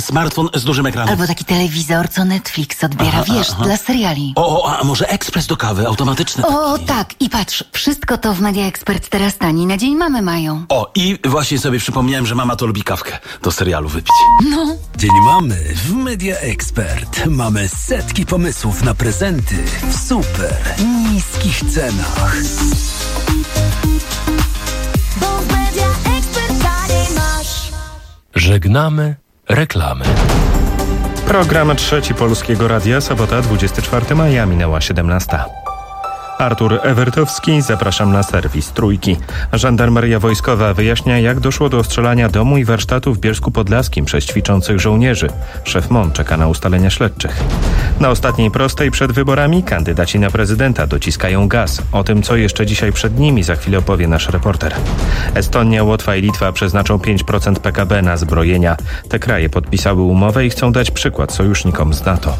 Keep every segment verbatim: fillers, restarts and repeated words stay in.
smartfon z dużym ekranem. Albo taki telewizor, co Netflix odbiera, aha, wiesz, aha. dla seriali. O, o, a może ekspres do kawy, automatyczny O, taki. tak. I patrz, wszystko to w Media Expert teraz tani. Na dzień mamy mają. O, i właśnie sobie przypomniałem, że mama to lubi kawkę do serialu wypić. No. Dzień mamy w Media Expert. Mamy setki pomysłów na prezenty w super niskich cenach. Bo w Media Expert taniej masz. Żegnamy reklamy. Program Trzeci Polskiego Radia, sobota dwudziestego czwartego maja, minęła siedemnasta. Artur Ewertowski, zapraszam na serwis Trójki. Żandarmeria Wojskowa wyjaśnia, jak doszło do ostrzelania domu i warsztatu w Bielsku Podlaskim przez ćwiczących żołnierzy. Szef M O N czeka na ustalenia śledczych. Na ostatniej prostej przed wyborami kandydaci na prezydenta dociskają gaz. O tym, co jeszcze dzisiaj przed nimi, za chwilę opowie nasz reporter. Estonia, Łotwa i Litwa przeznaczą pięć procent P K B na zbrojenia. Te kraje podpisały umowę i chcą dać przykład sojusznikom z NATO.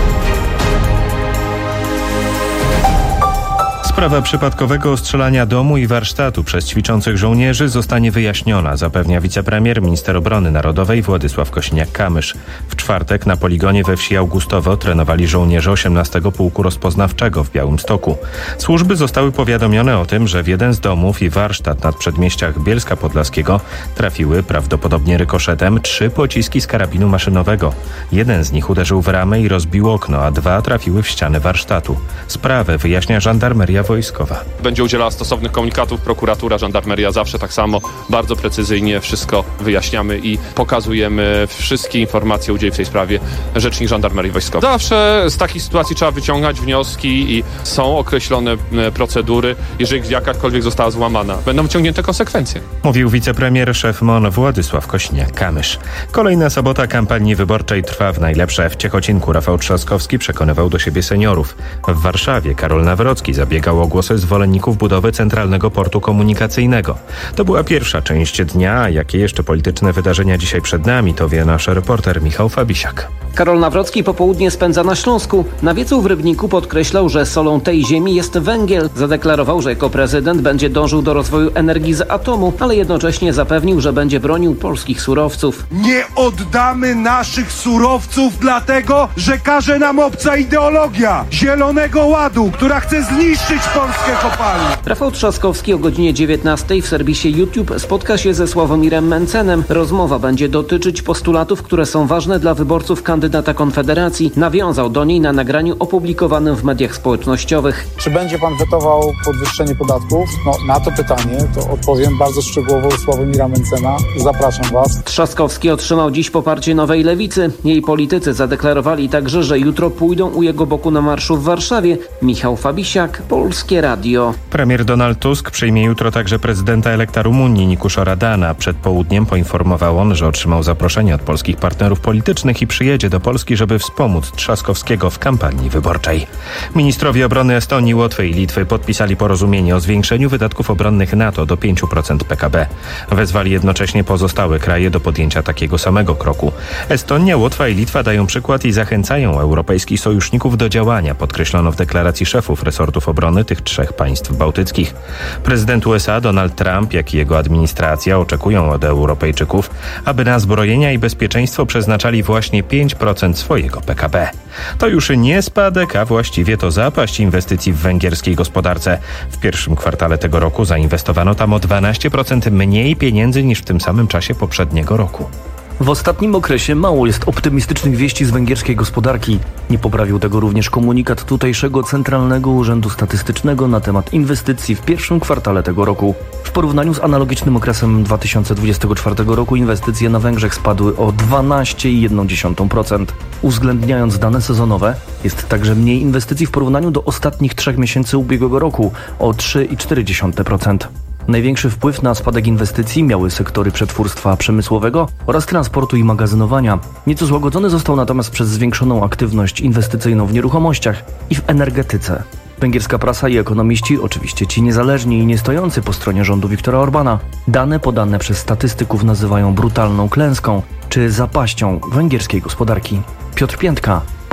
Sprawa przypadkowego ostrzelania domu i warsztatu przez ćwiczących żołnierzy zostanie wyjaśniona, zapewnia wicepremier, minister obrony narodowej Władysław Kosiniak-Kamysz. W czwartek na poligonie we wsi Augustowo trenowali żołnierze osiemnastego Pułku Rozpoznawczego w Białymstoku. Służby zostały powiadomione o tym, że w jeden z domów i warsztat nad przedmieściach Bielska Podlaskiego trafiły prawdopodobnie rykoszetem trzy pociski z karabinu maszynowego. Jeden z nich uderzył w ramę i rozbił okno, a dwa trafiły w ścianę warsztatu. Sprawę wyjaśnia żandarmeria wojskowa. Będzie udzielała stosownych komunikatów, prokuratura, żandarmeria zawsze tak samo, bardzo precyzyjnie wszystko wyjaśniamy i pokazujemy wszystkie informacje o udziale w tej sprawie rzecznik żandarmerii wojskowej. Zawsze z takich sytuacji trzeba wyciągać wnioski i są określone procedury, jeżeli jakakolwiek została złamana. Będą wyciągnięte konsekwencje. Mówił wicepremier, szef M O N Władysław Kosiniak-Kamysz. Kolejna sobota kampanii wyborczej trwa w najlepsze. W Ciechocinku Rafał Trzaskowski przekonywał do siebie seniorów. W Warszawie Karol Nawrocki zabiegał o głosy zwolenników budowy Centralnego Portu Komunikacyjnego. To była pierwsza część dnia, a jakie jeszcze polityczne wydarzenia dzisiaj przed nami, to wie nasz reporter Michał Fabisiak. Karol Nawrocki popołudnie spędza na Śląsku. Na wiecu w Rybniku podkreślał, że solą tej ziemi jest węgiel. Zadeklarował, że jako prezydent będzie dążył do rozwoju energii z atomu, ale jednocześnie zapewnił, że będzie bronił polskich surowców. Nie oddamy naszych surowców dlatego, że każe nam obca ideologia Zielonego Ładu, która chce zniszczyć polskie kopalnie. Rafał Trzaskowski o godzinie dziewiętnastej w serwisie YouTube spotka się ze Sławomirem Mencenem. Rozmowa będzie dotyczyć postulatów, które są ważne dla wyborców kandydata Konfederacji. Nawiązał do niej na nagraniu opublikowanym w mediach społecznościowych. Czy będzie pan wetował podwyższenie podatków? No, na to pytanie to odpowiem bardzo szczegółowo u Sławomira Mencena. Zapraszam was. Trzaskowski otrzymał dziś poparcie Nowej Lewicy. Jej politycy zadeklarowali także, że jutro pójdą u jego boku na marszu w Warszawie. Michał Fabisiak, Polskie Radio. Premier Donald Tusk przyjmie jutro także prezydenta elekta Rumunii Nikusza Radana. Przed południem poinformował on, że otrzymał zaproszenie od polskich partnerów politycznych i przyjedzie do Polski, żeby wspomóc Trzaskowskiego w kampanii wyborczej. Ministrowie obrony Estonii, Łotwy i Litwy podpisali porozumienie o zwiększeniu wydatków obronnych NATO do pięć procent P K B. Wezwali jednocześnie pozostałe kraje do podjęcia takiego samego kroku. Estonia, Łotwa i Litwa dają przykład i zachęcają europejskich sojuszników do działania, podkreślono w deklaracji szefów resortów obrony tych trzech państw bałtyckich. Prezydent U S A Donald Trump, jak i jego administracja oczekują od Europejczyków, aby na zbrojenia i bezpieczeństwo przeznaczali właśnie pięć procent swojego P K B. To już nie spadek, a właściwie to zapaść inwestycji w węgierskiej gospodarce. W pierwszym kwartale tego roku zainwestowano tam o dwanaście procent mniej pieniędzy niż w tym samym czasie poprzedniego roku. W ostatnim okresie mało jest optymistycznych wieści z węgierskiej gospodarki. Nie poprawił tego również komunikat tutejszego Centralnego Urzędu Statystycznego na temat inwestycji w pierwszym kwartale tego roku. W porównaniu z analogicznym okresem dwa tysiące dwudziestego czwartego roku inwestycje na Węgrzech spadły o dwanaście przecinek jeden procent. Uwzględniając dane sezonowe, jest także mniej inwestycji w porównaniu do ostatnich trzech miesięcy ubiegłego roku o trzy przecinek cztery procent. Największy wpływ na spadek inwestycji miały sektory przetwórstwa przemysłowego oraz transportu i magazynowania. Nieco złagodzony został natomiast przez zwiększoną aktywność inwestycyjną w nieruchomościach i w energetyce. Węgierska prasa i ekonomiści, oczywiście ci niezależni i nie stojący po stronie rządu Viktora Orbana, dane podane przez statystyków nazywają brutalną klęską czy zapaścią węgierskiej gospodarki. Piotr Piętka,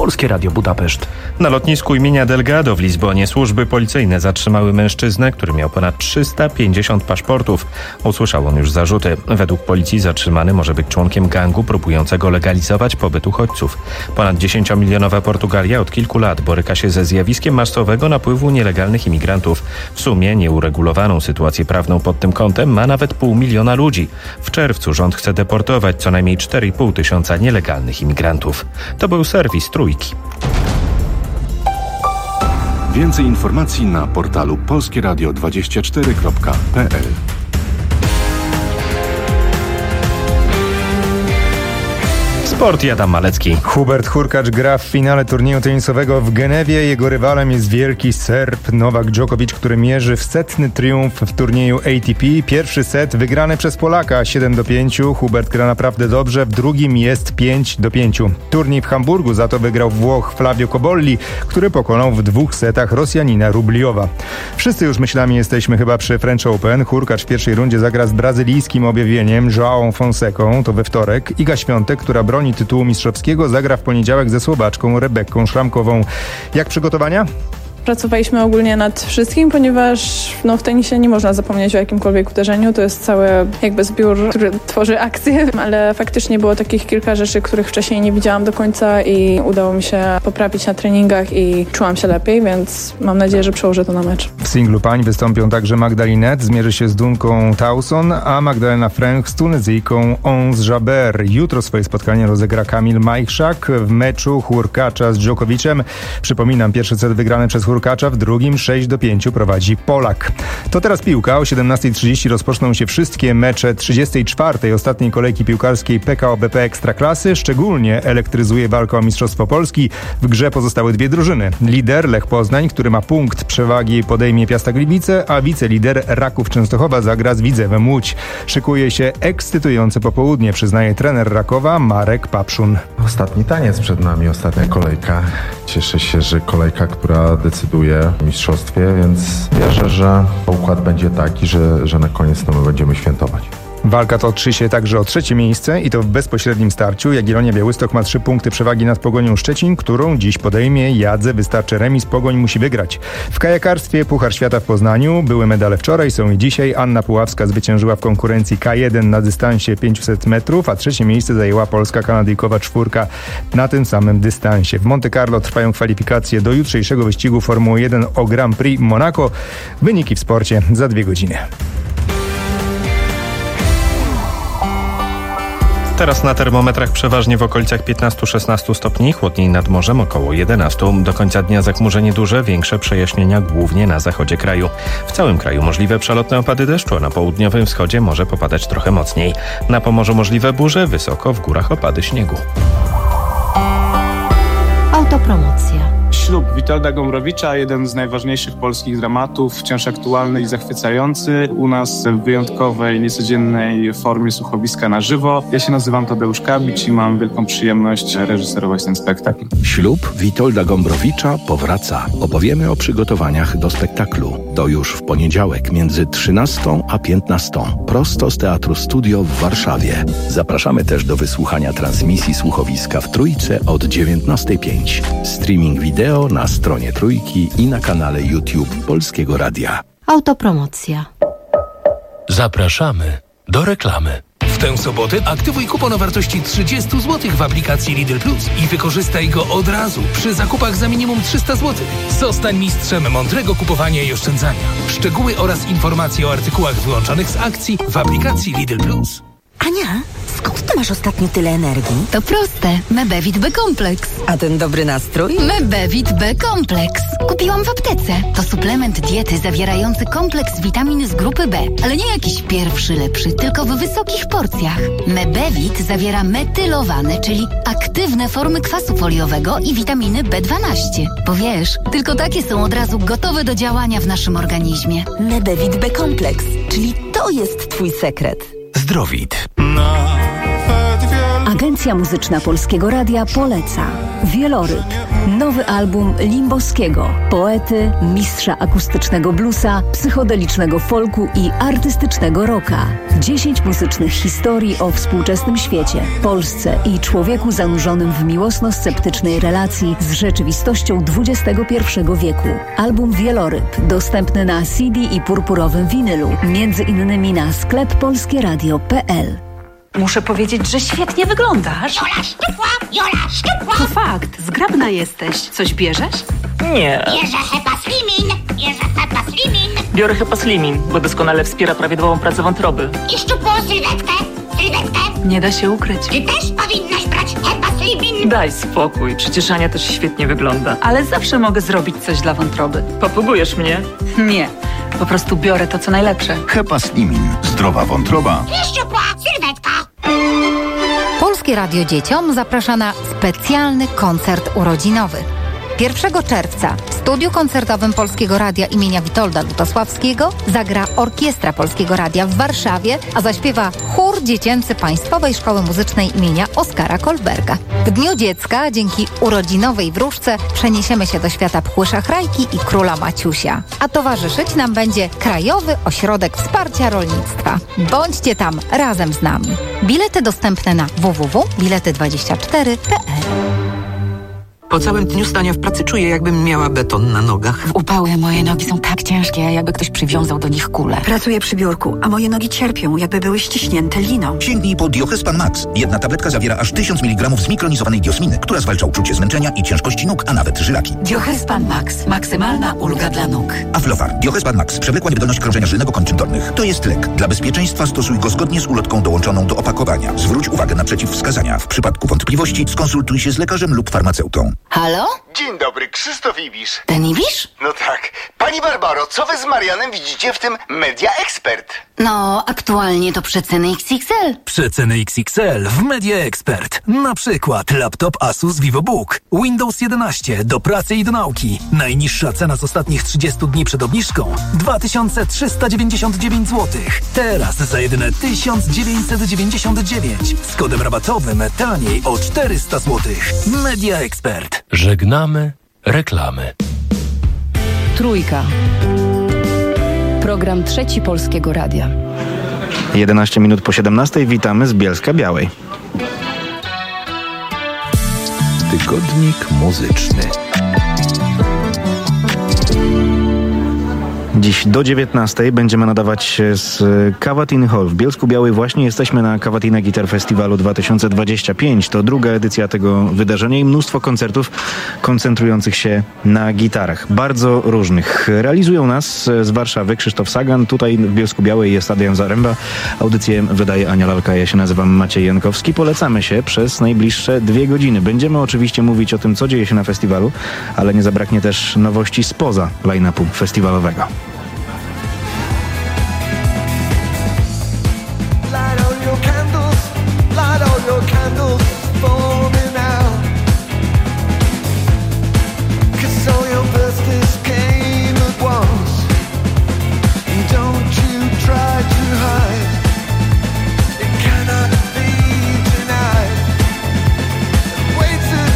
Polskie Radio Budapeszt. Na lotnisku imienia Delgado w Lizbonie służby policyjne zatrzymały mężczyznę, który miał ponad trzysta pięćdziesiąt paszportów. Usłyszał on już zarzuty. Według policji zatrzymany może być członkiem gangu próbującego legalizować pobyt uchodźców. Ponad dziesięciomilionowa Portugalia od kilku lat boryka się ze zjawiskiem masowego napływu nielegalnych imigrantów. W sumie nieuregulowaną sytuację prawną pod tym kątem ma nawet pół miliona ludzi. W czerwcu rząd chce deportować co najmniej cztery i pół tysiąca nielegalnych imigrantów. To był serwis Trójki. Więcej informacji na portalu polskie radio dwadzieścia cztery kropka p l. Sport, Adam Malecki. Hubert Hurkacz gra w finale turnieju tenisowego w Genewie. Jego rywalem jest wielki Serb Nowak Djokovic, który mierzy w setny triumf w turnieju A T P. Pierwszy set wygrany przez Polaka siedem do pięciu. Hubert gra naprawdę dobrze, w drugim jest pięć do pięciu. Turniej w Hamburgu za to wygrał Włoch Flavio Cobolli, który pokonał w dwóch setach Rosjanina Rubliowa. Wszyscy już myślami jesteśmy chyba przy French Open. Hurkacz w pierwszej rundzie zagra z brazylijskim objawieniem João Fonsecą, to we wtorek. Iga Świątek, która broni tytułu mistrzowskiego, zagra w poniedziałek ze Słowaczką Rebekką Szramkową. Jak przygotowania? Pracowaliśmy ogólnie nad wszystkim, ponieważ no, w tenisie nie można zapomnieć o jakimkolwiek uderzeniu. To jest cały jakby zbiór, który tworzy akcję, ale faktycznie było takich kilka rzeczy, których wcześniej nie widziałam do końca i udało mi się poprawić na treningach i czułam się lepiej, więc mam nadzieję, że przełożę to na mecz. W singlu pań wystąpią także Magda Linette, zmierzy się z Dunką Towson, a Magdalena Fręch z Tunezyjką Ons Jabeur. Jutro swoje spotkanie rozegra Kamil Majchrzak w meczu Hurkacza z Djokovicem. Przypominam, pierwszy set wygrany przez Hurkacza, w drugim sześć do pięciu prowadzi Polak. To teraz piłka. O siedemnasta trzydzieści rozpoczną się wszystkie mecze trzydziestej czwartej ostatniej kolejki piłkarskiej P K O B P Ekstraklasy. Szczególnie elektryzuje walka o Mistrzostwo Polski. W grze pozostały dwie drużyny. Lider Lech Poznań, który ma punkt przewagi, podejmie Piasta Gliwice, a wicelider Raków Częstochowa zagra z Widzewem Łódź. Szykuje się ekscytujące popołudnie, przyznaje trener Rakowa Marek Papszun. Ostatni taniec przed nami, ostatnia kolejka. Cieszę się, że kolejka, która decyduje w mistrzostwie, więc wierzę, że układ będzie taki, że, że na koniec to my będziemy świętować. Walka toczy się także o trzecie miejsce i to w bezpośrednim starciu. Jagiellonia Białystok ma trzy punkty przewagi nad Pogonią Szczecin, którą dziś podejmie Jadze. Wystarczy remis, Pogoń musi wygrać. W kajakarstwie Puchar Świata w Poznaniu. Były medale wczoraj, są i dzisiaj. Anna Puławska zwyciężyła w konkurencji K jeden na dystansie pięćset metrów, a trzecie miejsce zajęła polska kanadyjkowa czwórka na tym samym dystansie. W Monte Carlo trwają kwalifikacje do jutrzejszego wyścigu Formuły jeden o Grand Prix Monaco. Wyniki w sporcie za dwie godziny. Teraz na termometrach przeważnie w okolicach piętnaście do szesnastu stopni, chłodniej nad morzem około jedenaście. Do końca dnia zachmurzenie duże, większe przejaśnienia głównie na zachodzie kraju. W całym kraju możliwe przelotne opady deszczu, a na południowym wschodzie może popadać trochę mocniej. Na Pomorzu możliwe burze, wysoko w górach opady śniegu. Autopromocja. Ślub Witolda Gombrowicza, jeden z najważniejszych polskich dramatów, wciąż aktualny i zachwycający. U nas w wyjątkowej, niecodziennej formie słuchowiska na żywo. Ja się nazywam Tadeusz Kabicz i mam wielką przyjemność reżyserować ten spektakl. Ślub Witolda Gombrowicza powraca. Opowiemy o przygotowaniach do spektaklu. To już w poniedziałek między trzynastą a piętnastą. Prosto z Teatru Studio w Warszawie. Zapraszamy też do wysłuchania transmisji słuchowiska w Trójce od dziewiętnastej pięć. Streaming wideo na stronie Trójki i na kanale YouTube Polskiego Radia. Autopromocja. Zapraszamy do reklamy. W tę sobotę aktywuj kupon o wartości trzydzieści złotych w aplikacji Lidl Plus i wykorzystaj go od razu przy zakupach za minimum trzysta złotych. Zostań mistrzem mądrego kupowania i oszczędzania. Szczegóły oraz informacje o artykułach wyłączonych z akcji w aplikacji Lidl Plus. Ania, skąd ty masz ostatnio tyle energii? To proste. Mebevit B-kompleks. A ten dobry nastrój? Mebevit B-kompleks. Kupiłam w aptece. To suplement diety zawierający kompleks witamin z grupy B. Ale nie jakiś pierwszy lepszy, tylko w wysokich porcjach. Mebevit zawiera metylowane, czyli aktywne formy kwasu foliowego i witaminy B dwanaście. Bo wiesz, tylko takie są od razu gotowe do działania w naszym organizmie. Mebevit B-kompleks, czyli to jest twój sekret. Zdrowit. Nawet wiele Agencja Muzyczna Polskiego Radia poleca Wieloryb, nowy album Limbowskiego, poety, mistrza akustycznego bluesa, psychodelicznego folku i artystycznego rocka. Dziesięć muzycznych historii o współczesnym świecie, Polsce i człowieku zanurzonym w miłosno-sceptycznej relacji z rzeczywistością dwudziestego pierwszego wieku. Album Wieloryb dostępny na C D i purpurowym winylu, między innymi na sklep polskieradio kropka p l. Muszę powiedzieć, że świetnie wyglądasz. Jola szczupła, Jola szczupła. To fakt, zgrabna jesteś. Coś bierzesz? Nie. Bierze Hepa Slimin, bierze Hepa Slimin. Biorę Hepa Slimin, bo doskonale wspiera prawidłową pracę wątroby. I szczupłą sylwetkę, sylwetkę. Nie da się ukryć. Ty też powinnaś brać Hepa Slimin. Daj spokój, przecież Ania też świetnie wygląda. Ale zawsze mogę zrobić coś dla wątroby. Papugujesz mnie? Nie, po prostu biorę to, co najlepsze. Hepa Slimin. Zdrowa wątroba. I szczupła sylwetka. Polskie Radio Dzieciom zaprasza na specjalny koncert urodzinowy. pierwszego czerwca w studiu koncertowym Polskiego Radia imienia Witolda Lutosławskiego zagra Orkiestra Polskiego Radia w Warszawie, a zaśpiewa chór dziecięcy Państwowej Szkoły Muzycznej imienia Oskara Kolberga. W Dniu Dziecka dzięki urodzinowej wróżce przeniesiemy się do świata Pchły Szachrajki i Króla Maciusia. A towarzyszyć nam będzie Krajowy Ośrodek Wsparcia Rolnictwa. Bądźcie tam razem z nami. Bilety dostępne na w w w kropka bilety dwadzieścia cztery kropka p l. Po całym dniu stania w pracy czuję, jakbym miała beton na nogach. W upały moje nogi są tak ciężkie, jakby ktoś przywiązał do nich kulę. Pracuję przy biurku, a moje nogi cierpią, jakby były ściśnięte liną. Sięgnij po Diochespan Max. Jedna tabletka zawiera aż tysiąc miligramów zmikronizowanej diosminy, która zwalcza uczucie zmęczenia i ciężkości nóg, a nawet żylaki. Diochespan Max. Maksymalna ulga dla nóg. Aflofar. Diochespan Max. Przewlekła niewydolność krążenia żylnego kończyn dolnych. To jest lek. Dla bezpieczeństwa stosuj go zgodnie z ulotką dołączoną do opakowania. Zwróć uwagę na przeciwwskazania. W przypadku wątpliwości skonsultuj się z lekarzem lub farmaceutą. Halo? Dzień dobry, Krzysztof Ibisz. Ten Ibisz? No tak. Pani Barbaro, co wy z Marianem widzicie w tym Media Expert? No, aktualnie to przeceny X X L. Przeceny X X L w Media Expert. Na przykład laptop Asus VivoBook, Windows jedenaście do pracy i do nauki. Najniższa cena z ostatnich trzydziestu dni przed obniżką dwa tysiące trzysta dziewięćdziesiąt dziewięć złotych. Teraz za jedyne tysiąc dziewięćset dziewięćdziesiąt dziewięć. Z kodem rabatowym taniej o czterysta złotych. Media Expert. Żegnamy reklamy. Trójka. Program Trzeci Polskiego Radia. jedenaście minut po siedemnastej. Witamy z Bielska-Białej. Tygodnik muzyczny. Dziś do dziewiętnastej będziemy nadawać z Cavatin Hall w Bielsku-Białej. Właśnie jesteśmy na Cavatina Guitar Festiwalu dwa tysiące dwadzieścia pięć. To druga edycja tego wydarzenia i mnóstwo koncertów koncentrujących się na gitarach. Bardzo różnych. Realizują nas z Warszawy Krzysztof Sagan. Tutaj w Bielsku-Białej jest Adrian Zaręba. Audycję wydaje Ania Lalka. Ja się nazywam Maciej Jankowski. Polecamy się przez najbliższe dwie godziny. Będziemy oczywiście mówić o tym, co dzieje się na festiwalu, ale nie zabraknie też nowości spoza line-upu festiwalowego.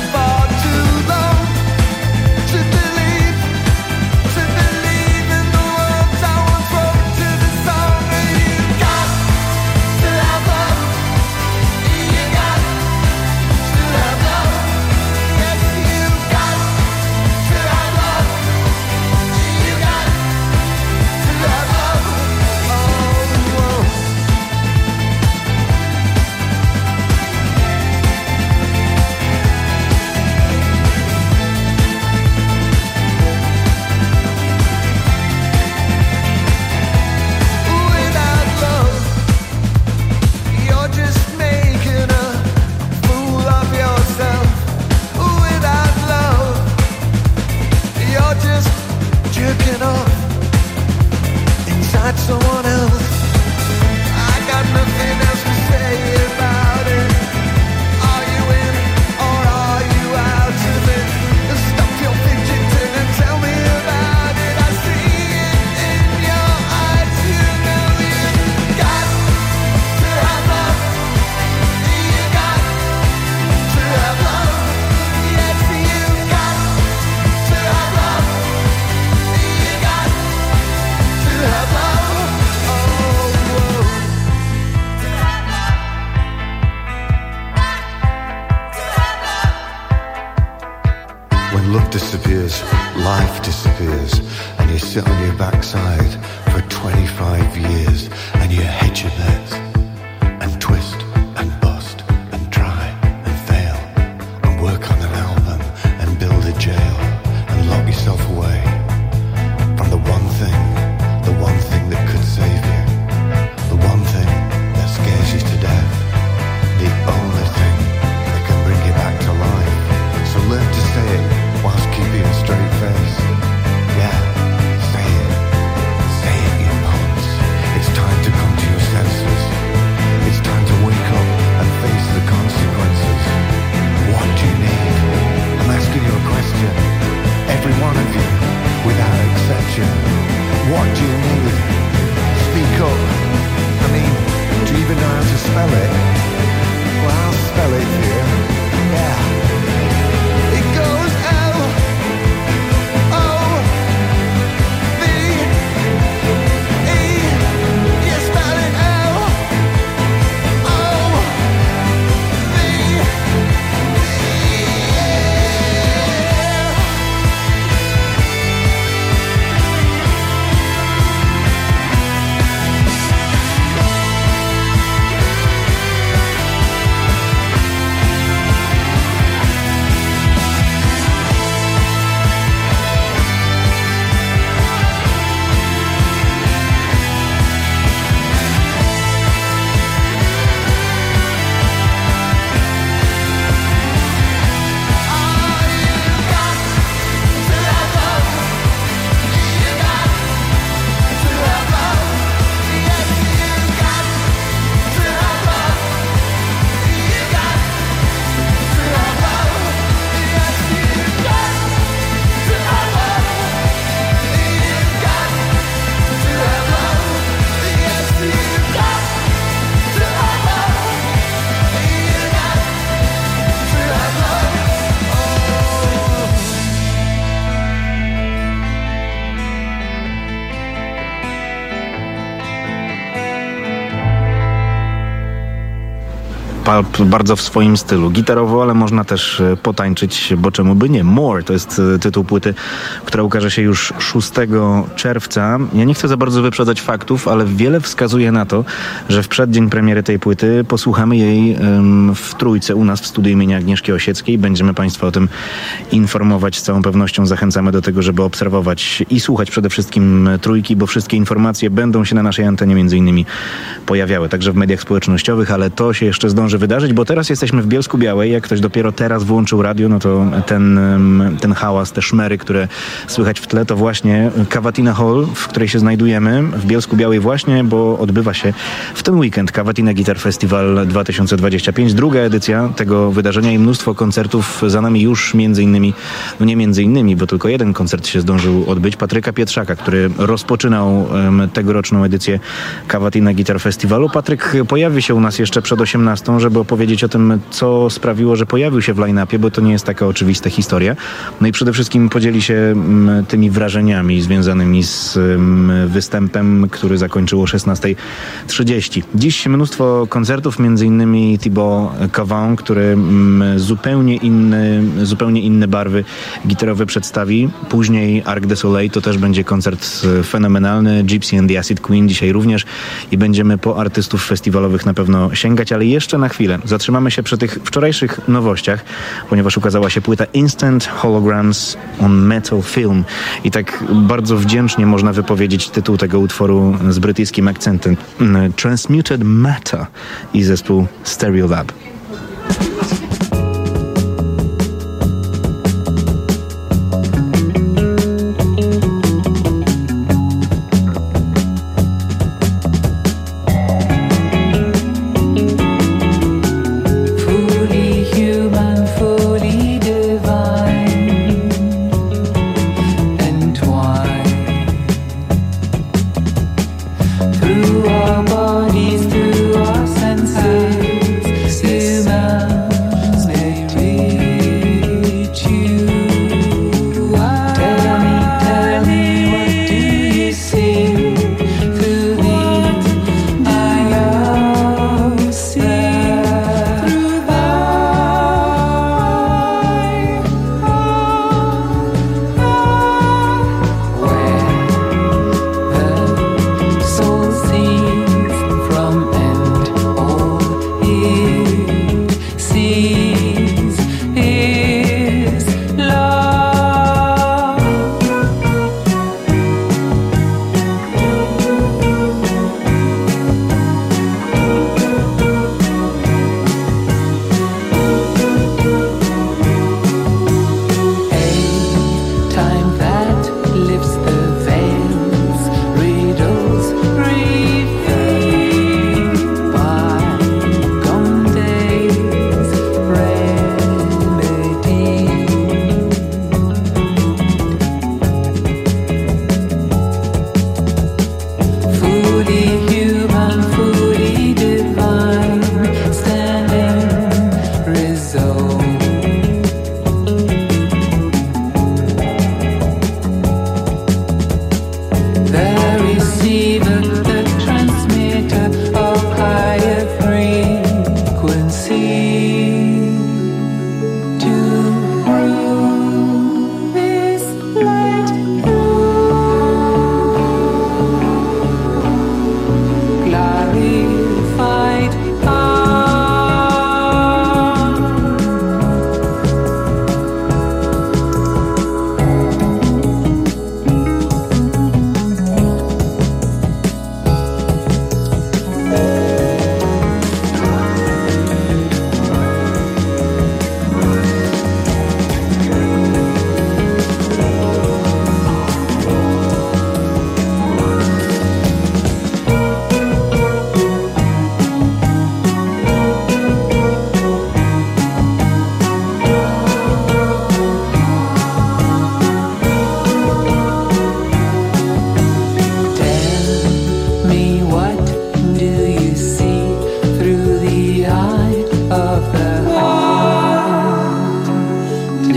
To believe in the love disappears, life disappears, and you sit on your backside for twenty-five years, and you hedge your bets, and twist, and bust, and try, and fail, and work on an album, and build a jail, and lock yourself away from the one thing, the one thing that could save you, the one thing that scares you to death, the only thing that can bring you back to life. So learn to say it whilst keeping a straight face. Yeah, say it. Say it, you punks. It's time to come to your senses. It's time to wake up and face the consequences. What do you need? I'm asking you a question. Every one of you, without exception. What do you need? Speak up. I mean, do you even know how to spell it? Well, I'll spell it for you. Yeah. It goes L O V E. You spell it L O V E. Pulp bardzo w swoim stylu. Gitarowo, ale można też potańczyć, bo czemu by nie? More to jest tytuł płyty, która ukaże się już szóstego czerwca. Ja nie chcę za bardzo wyprzedzać faktów, ale wiele wskazuje na to, że w przeddzień premiery tej płyty posłuchamy jej um, w Trójce u nas w studiu imienia Agnieszki Osieckiej. Będziemy Państwa o tym informować z całą pewnością. Zachęcamy do tego, żeby obserwować i słuchać przede wszystkim Trójki, bo wszystkie informacje będą się na naszej antenie między innymi pojawiały, także w mediach społecznościowych, ale to się jeszcze zdąży wydarzyć, bo teraz jesteśmy w Bielsku-Białej. Jak ktoś dopiero teraz włączył radio, no to ten, ten hałas, te szmery, które słychać w tle, to właśnie Cavatina Hall, w której się znajdujemy w Bielsku-Białej właśnie, bo odbywa się w ten weekend Cavatina Guitar Festival dwa tysiące dwadzieścia pięć, druga edycja tego wydarzenia i mnóstwo koncertów za nami już między innymi, no nie między innymi, bo tylko jeden koncert się zdążył odbyć, Patryka Pietrzaka, który rozpoczynał um, tegoroczną edycję Cavatina Guitar Festivalu. Patryk pojawi się u nas jeszcze przed osiemnastą, żeby opowiedzieć o tym, co sprawiło, że pojawił się w line-upie, bo to nie jest taka oczywista historia. No i przede wszystkim podzieli się m, tymi wrażeniami związanymi z m, występem, który zakończyło o szesnasta trzydzieści. Dziś mnóstwo koncertów, między innymi Thibaut Cavant, który m, zupełnie inny, zupełnie inne barwy gitarowe przedstawi. Później Arc de Soleil, to też będzie koncert fenomenalny. Gypsy and the Acid Queen dzisiaj również i będziemy po artystów festiwalowych na pewno sięgać, ale jeszcze na chwilę zatrzymamy się przy tych wczorajszych nowościach, ponieważ ukazała się płyta Instant Holograms on Metal Film i tak bardzo wdzięcznie można wypowiedzieć tytuł tego utworu z brytyjskim akcentem. Transmuted Matter i zespół Stereolab. Through our bodies, through our senses, human.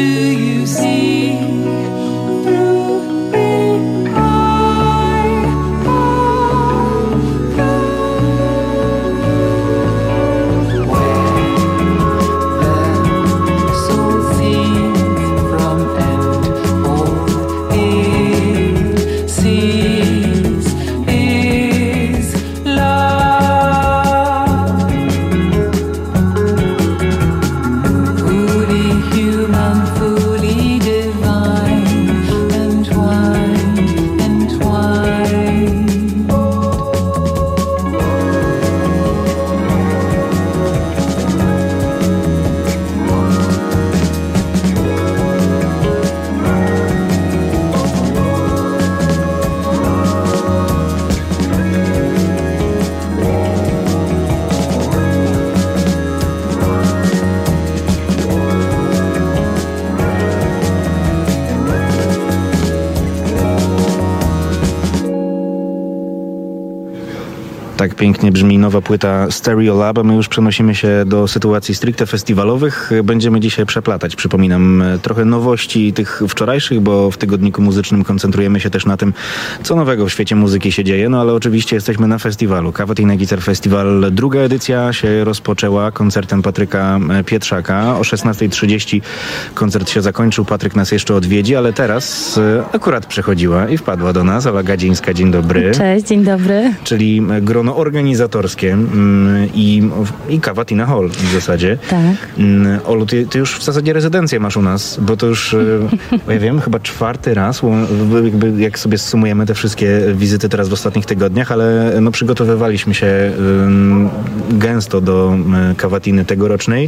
Tak pięknie brzmi nowa płyta Stereo Lab, a my już przenosimy się do sytuacji stricte festiwalowych. Będziemy dzisiaj przeplatać, przypominam, trochę nowości tych wczorajszych, bo w tygodniku muzycznym koncentrujemy się też na tym, co nowego w świecie muzyki się dzieje, no ale oczywiście jesteśmy na festiwalu. Cavatina Guitar Festival, druga edycja się rozpoczęła koncertem Patryka Pietrzaka. O szesnasta trzydzieści koncert się zakończył, Patryk nas jeszcze odwiedzi, ale teraz akurat przechodziła i wpadła do nas Ola Gadzińska. Dzień dobry. Cześć, dzień dobry. Czyli grono organizatorskie i, i Cavatina Hall w zasadzie. Tak. Olu, ty, ty już w zasadzie rezydencję masz u nas, bo to już, ja wiem, chyba czwarty raz, jakby jak sobie sumujemy te wszystkie wizyty teraz w ostatnich tygodniach, ale no, przygotowywaliśmy się um, gęsto do Cavatiny tegorocznej.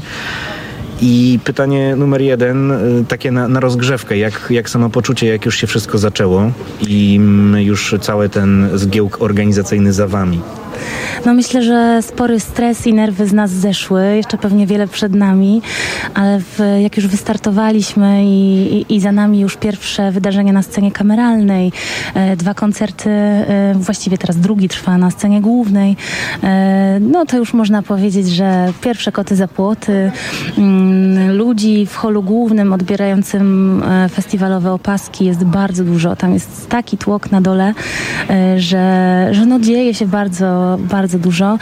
I pytanie numer jeden, takie na, na rozgrzewkę, jak, jak samopoczucie, jak już się wszystko zaczęło i już cały ten zgiełk organizacyjny za wami? No myślę, że spory stres i nerwy z nas zeszły, jeszcze pewnie wiele przed nami, ale w, jak już wystartowaliśmy i, i, i za nami już pierwsze wydarzenia na scenie kameralnej, e, dwa koncerty, e, właściwie teraz drugi trwa na scenie głównej, e, no to już można powiedzieć, że pierwsze koty za płoty, mm, ludzi w holu głównym odbierającym e, festiwalowe opaski jest bardzo dużo, tam jest taki tłok na dole, e, że, że no dzieje się bardzo bardzo dużo.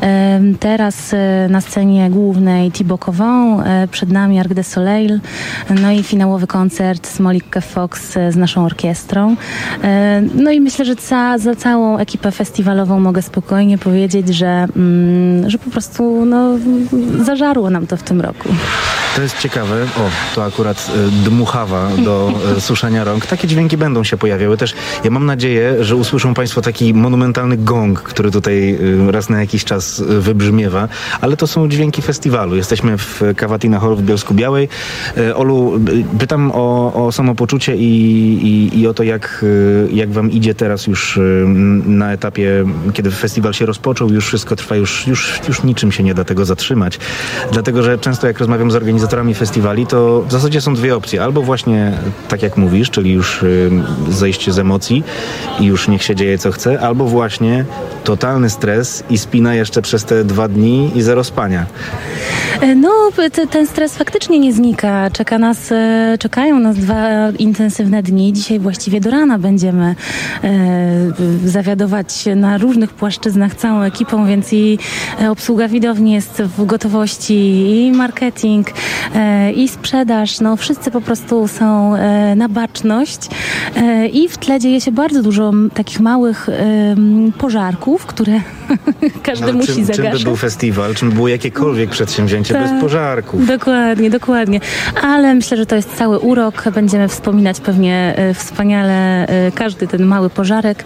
Teraz na scenie głównej Thibaut Covon, przed nami Arc de Soleil, no i finałowy koncert z Molique Fox z naszą orkiestrą. No i myślę, że ca, za całą ekipę festiwalową mogę spokojnie powiedzieć, że, że po prostu no, zażarło nam to w tym roku. To jest ciekawe. O, to akurat dmuchawa do suszenia rąk. Takie dźwięki będą się pojawiały też. Ja mam nadzieję, że usłyszą Państwo taki monumentalny gong, który tutaj raz na jakiś czas wybrzmiewa, ale to są dźwięki festiwalu. Jesteśmy w Cavatina Hall w Bielsku-Białej. Olu, pytam o, o samopoczucie i, i, i o to, jak, jak wam idzie teraz już na etapie, kiedy festiwal się rozpoczął, już wszystko trwa, już, już, już niczym się nie da tego zatrzymać. Dlatego, że często jak rozmawiam z organizatorami festiwali, to w zasadzie są dwie opcje. Albo właśnie tak jak mówisz, czyli już zejście z emocji i już niech się dzieje co chce, albo właśnie totalny stres i spina jeszcze przez te dwa dni i zero spania. No, t- ten stres faktycznie nie znika. Czeka nas, czekają nas dwa intensywne dni. Dzisiaj właściwie do rana będziemy e, zawiadować na różnych płaszczyznach całą ekipą, więc i obsługa widowni jest w gotowości, i marketing, e, i sprzedaż. No, wszyscy po prostu są e, na baczność e, i w tle dzieje się bardzo dużo takich małych e, pożarków, które każdy no, musi czym, zagaszać. Czym by był festiwal, czym by było jakiekolwiek przedsięwzięcie Ta, bez pożarków. Dokładnie, dokładnie. Ale myślę, że to jest cały urok. Będziemy wspominać pewnie e, wspaniale e, każdy ten mały pożarek.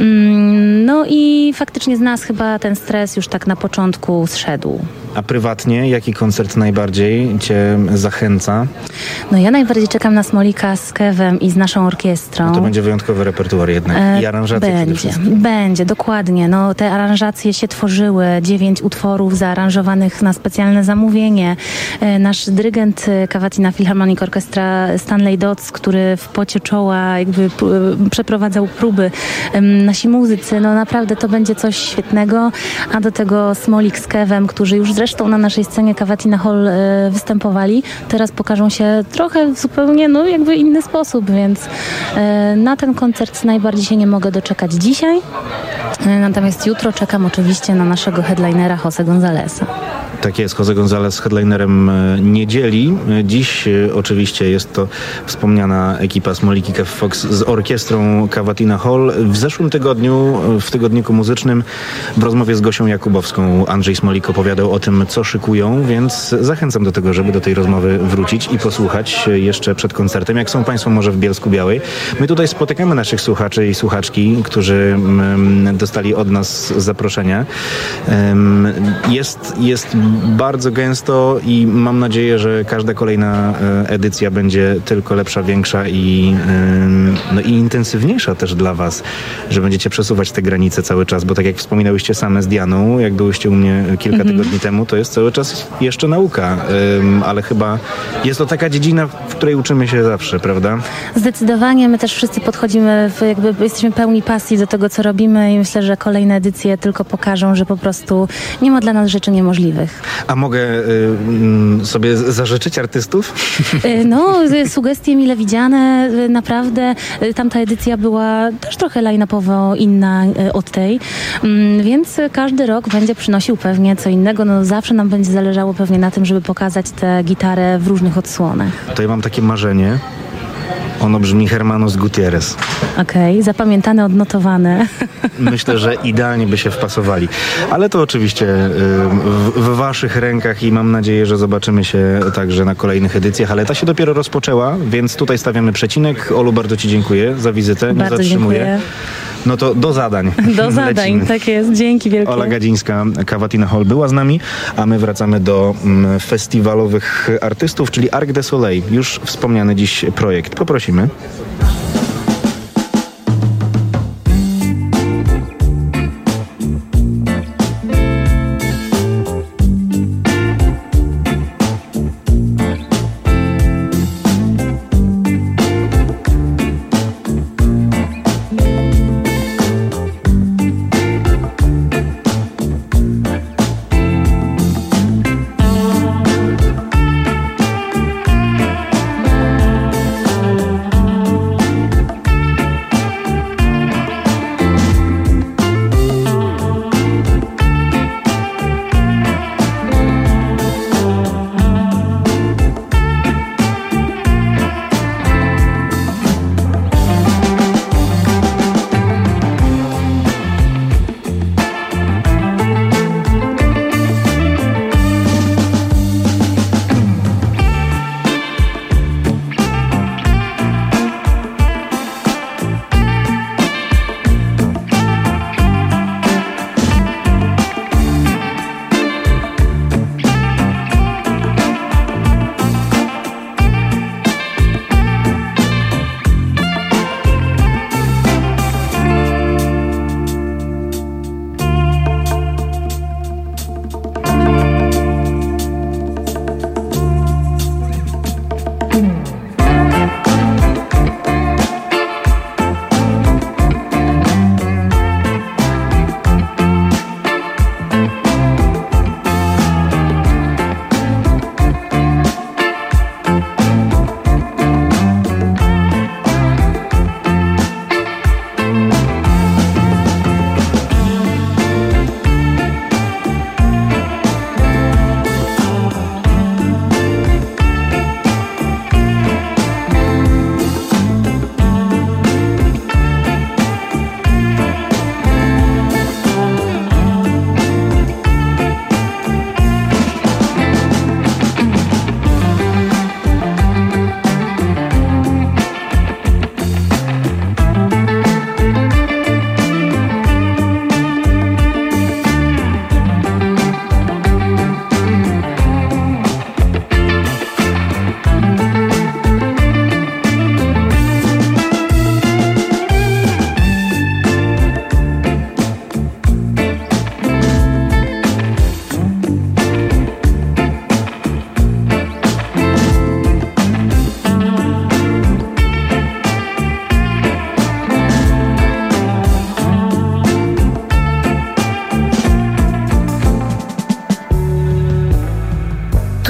Mm, no i faktycznie z nas chyba ten stres już tak na początku zszedł. A prywatnie, jaki koncert najbardziej cię zachęca? No ja najbardziej czekam na Smolika z Kevem i z naszą orkiestrą. No to będzie wyjątkowy repertuar jednak. I aranżacja będzie, przede wszystkim. Będzie, dokładnie. No te aranżacje aranżacje się tworzyły, dziewięć utworów zaaranżowanych na specjalne zamówienie. Nasz dyrygent Cavatina Philharmonic Orchestra Stanley Dodds, który w pocie czoła jakby p- przeprowadzał próby. Nasi muzycy, no naprawdę to będzie coś świetnego, a do tego Smolik z Kevem, którzy już zresztą na naszej scenie Cavatina Hall e, występowali, teraz pokażą się trochę w zupełnie, no jakby inny sposób, więc e, na ten koncert najbardziej się nie mogę doczekać dzisiaj. E, natomiast jutro czekam oczywiście na naszego headlinera Jose Gonzalesa. Tak jest, Jose Gonzalez headlinerem niedzieli. Dziś oczywiście jest to wspomniana ekipa Smoliki Kev Fox z orkiestrą Cavatina Hall. W zeszłym tygodniu w tygodniku muzycznym w rozmowie z Gosią Jakubowską Andrzej Smolik opowiadał o tym, co szykują, więc zachęcam do tego, żeby do tej rozmowy wrócić i posłuchać jeszcze przed koncertem. Jak są Państwo może w Bielsku Białej. My tutaj spotykamy naszych słuchaczy i słuchaczki, którzy mm, dostali od nas zaproszenia. Jest, jest bardzo gęsto i mam nadzieję, że każda kolejna edycja będzie tylko lepsza, większa i, no i intensywniejsza też dla Was, że będziecie przesuwać te granice cały czas, bo tak jak wspominałyście same z Dianą, jak byłyście u mnie kilka mhm. tygodni temu, to jest cały czas jeszcze nauka, ale chyba jest to taka dziedzina, w której uczymy się zawsze, prawda? Zdecydowanie, my też wszyscy podchodzimy, w jakby jesteśmy pełni pasji do tego, co robimy i myślę, że kolejne edycje tylko pokażą, że po prostu nie ma dla nas rzeczy niemożliwych. A mogę y, sobie zażyczyć artystów? No, sugestie mile widziane. Naprawdę tamta edycja była też trochę line-upowo inna od tej, więc każdy rok będzie przynosił pewnie co innego. No, zawsze nam będzie zależało pewnie na tym, żeby pokazać tę gitarę w różnych odsłonach. To ja mam takie marzenie. Ono brzmi Hermanos Gutierrez. Okej, okay, zapamiętane, odnotowane. Myślę, że idealnie by się wpasowali. Ale to oczywiście w, w waszych rękach i mam nadzieję, że zobaczymy się także na kolejnych edycjach. Ale ta się dopiero rozpoczęła, więc tutaj stawiamy przecinek. Olu, bardzo Ci dziękuję za wizytę. Nie bardzo zatrzymuję. Dziękuję. No to do zadań. Do zadań, Lecimy. Tak jest. Dzięki wielkie. Ola Gadzińska, Cavatina Hall była z nami, a my wracamy do mm, festiwalowych artystów, czyli Arc de Soleil. Już wspomniany dziś projekt. Poprosimy.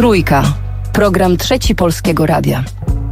Trójka. Program Trzeci Polskiego Radia.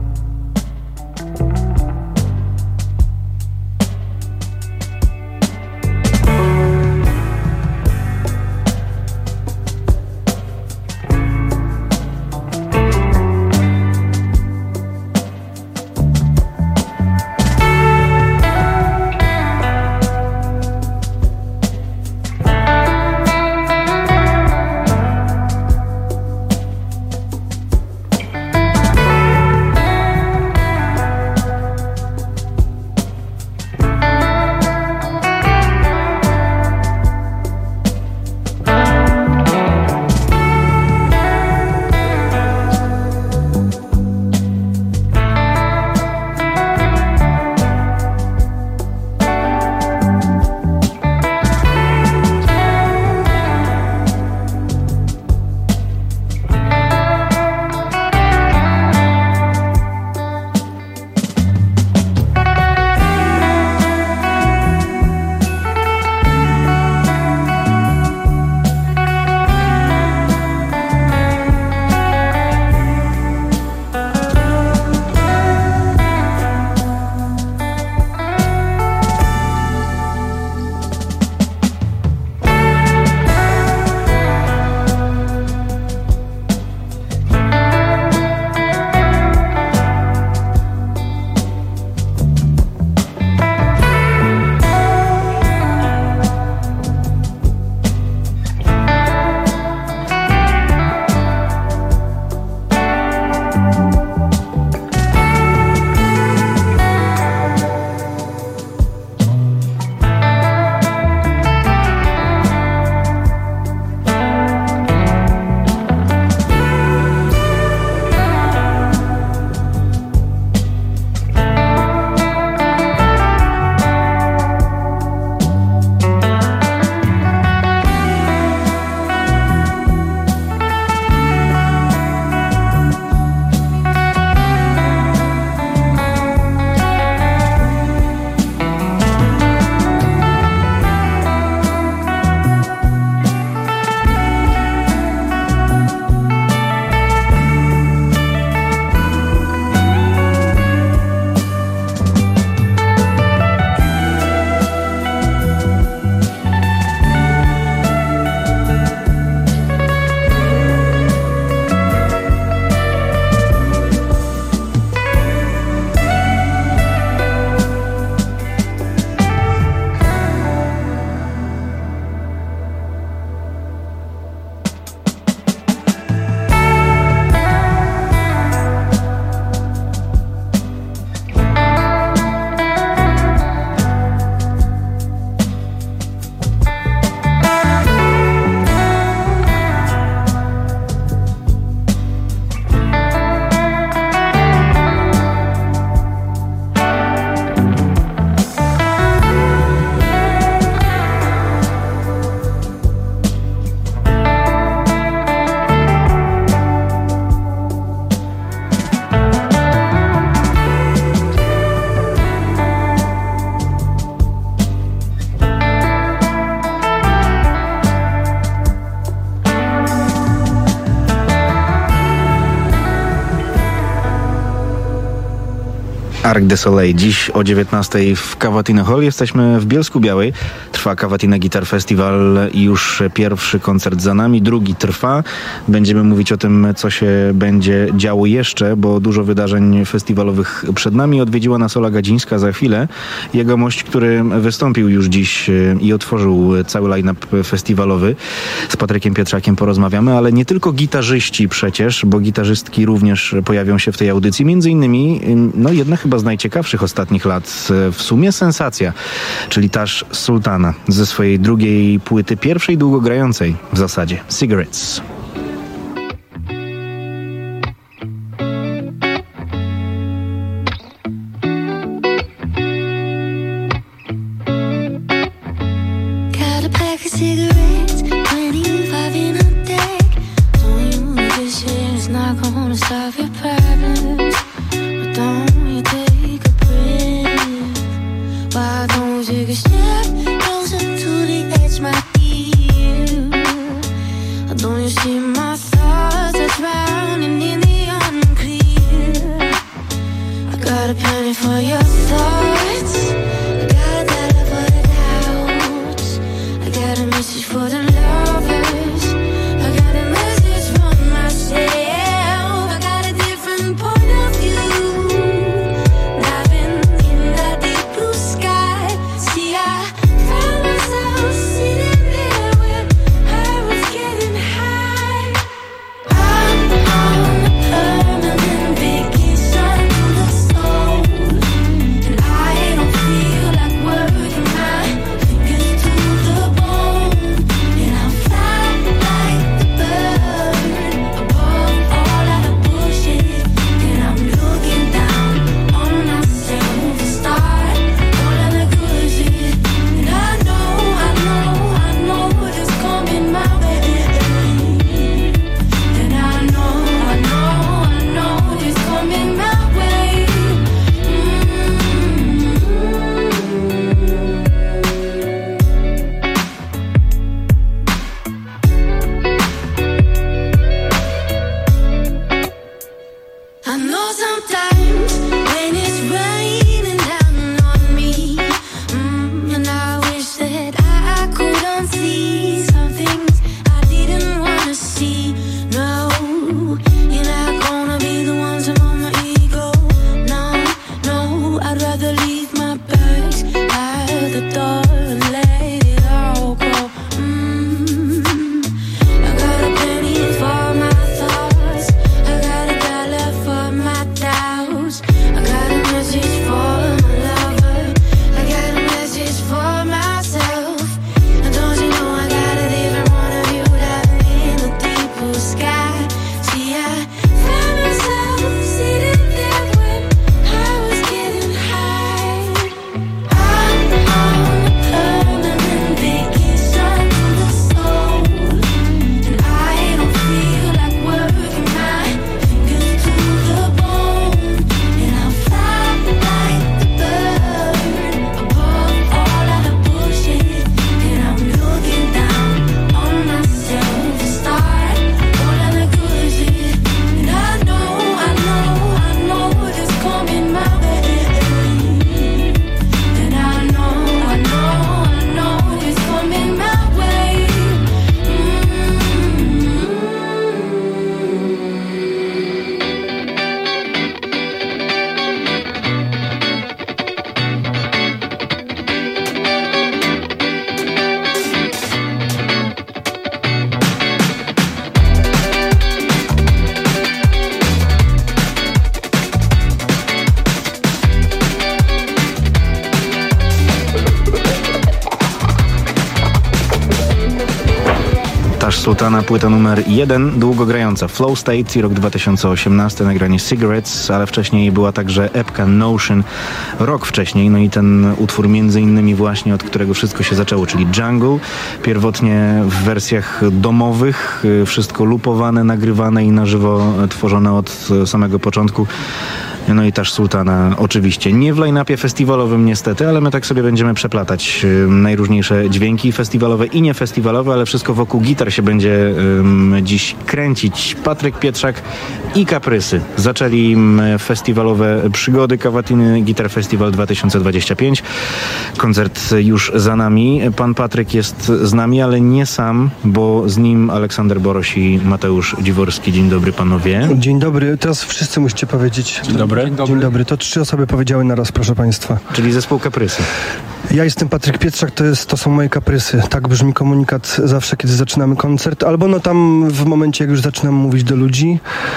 Arc de Soleil. Dziś o dziewiętnastej w Cavatina Hall. Jesteśmy w Bielsku Białej. Trwa Cavatina Guitar Festival i już pierwszy koncert za nami. Drugi trwa. Będziemy mówić o tym, co się będzie działo jeszcze, bo dużo wydarzeń festiwalowych przed nami. Odwiedziła nas Ola Gadzińska za chwilę. Jegomość, który wystąpił już dziś i otworzył cały line-up festiwalowy. Z Patrykiem Pietrzakiem porozmawiamy, ale nie tylko gitarzyści przecież, bo gitarzystki również pojawią się w tej audycji. Między innymi, no jedna chyba z najciekawszych ostatnich lat, w sumie sensacja, czyli Tash Sultana ze swojej drugiej płyty, pierwszej długogrającej w zasadzie, Cigarettes. Don't you see Sultana, płyta numer jeden, długo grająca. Flow State, rok dwa tysiące osiemnasty, nagranie Cigarettes, ale wcześniej była także epka Notion, rok wcześniej, no i ten utwór między innymi właśnie, od którego wszystko się zaczęło, czyli Jungle, pierwotnie w wersjach domowych, wszystko lupowane, nagrywane i na żywo tworzone od samego początku. No i też Sultana oczywiście nie w line-upie festiwalowym niestety, ale my tak sobie będziemy przeplatać najróżniejsze dźwięki festiwalowe i niefestiwalowe, ale wszystko wokół gitar się będzie um, dziś kręcić. Patryk Pietrzak i Kaprysy. Zaczęli festiwalowe przygody Cavatina Guitar Festival dwa tysiące dwadzieścia pięć. Koncert już za nami. Pan Patryk jest z nami, ale nie sam, bo z nim Aleksander Boroś i Mateusz Dziworski. Dzień dobry panowie. Dzień dobry. Teraz wszyscy musicie powiedzieć. Dzień dobry. Dzień dobry. Dzień dobry. To trzy osoby powiedziały naraz, proszę państwa. Czyli zespół Kaprysy. Ja jestem Patryk Pietrzak, to, jest, to są moje kaprysy. Tak brzmi komunikat zawsze, kiedy zaczynamy koncert. Albo no tam w momencie, jak już zaczynam mówić do ludzi.